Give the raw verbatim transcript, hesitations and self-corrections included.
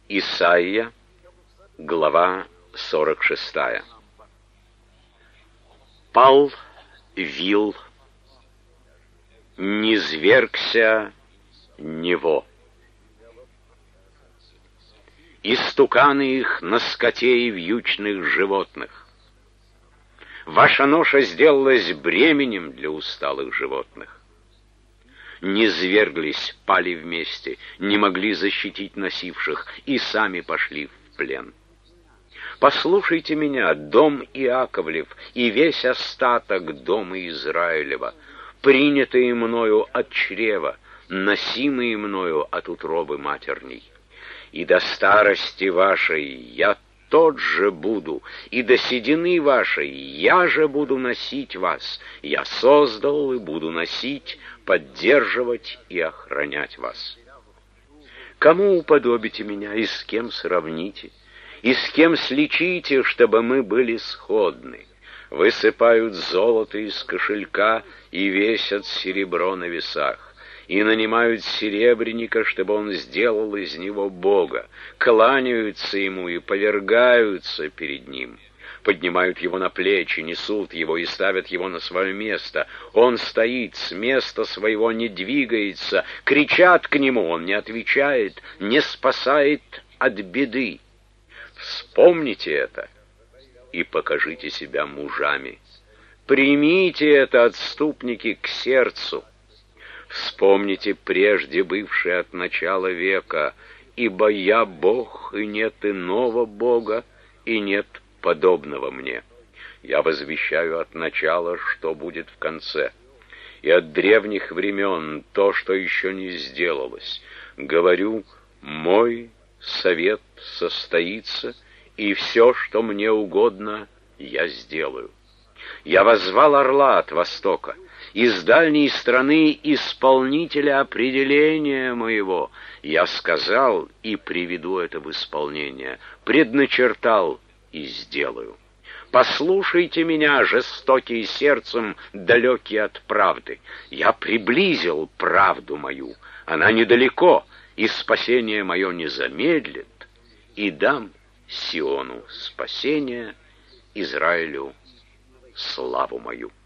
Исайя, глава сорок шестая. Пал вил, низвергся Нево. Истуканы их на скоте и вьючных животных. Ваша ноша сделалась бременем для усталых животных. Низверглись, пали вместе, не могли защитить носивших, и сами пошли в плен. Послушайте меня, дом Иаковлев, и весь остаток дома Израилева, принятые мною от чрева, носимые мною от утробы матерней. И до старости вашей я тот же буду, и до седины вашей я же буду носить вас. Я создал и буду носить, поддерживать и охранять вас. Кому уподобите меня и с кем сравните? И с кем сличите, чтобы мы были сходны? Высыпают золото из кошелька и весят серебро на весах. И нанимают серебряника, чтобы он сделал из него Бога, кланяются ему и повергаются перед ним, поднимают его на плечи, несут его и ставят его на свое место. Он стоит, с места своего не двигается, кричат к нему, он не отвечает, не спасает от беды. Вспомните это и покажите себя мужами. Примите это, отступники, к сердцу. Вспомните прежде бывшее от начала века, ибо я Бог, и нет иного Бога, и нет подобного мне. Я возвещаю от начала, что будет в конце, и от древних времен то, что еще не сделалось. Говорю, мой совет состоится, и все, что мне угодно, я сделаю. Я воззвал орла от востока, из дальней страны исполнителя определения моего. Я сказал и приведу это в исполнение, предначертал и сделаю. Послушайте меня, жестокие сердцем, далекие от правды. Я приблизил правду мою, она недалеко, и спасение мое не замедлит, и дам Сиону спасение, Израилю славу мою.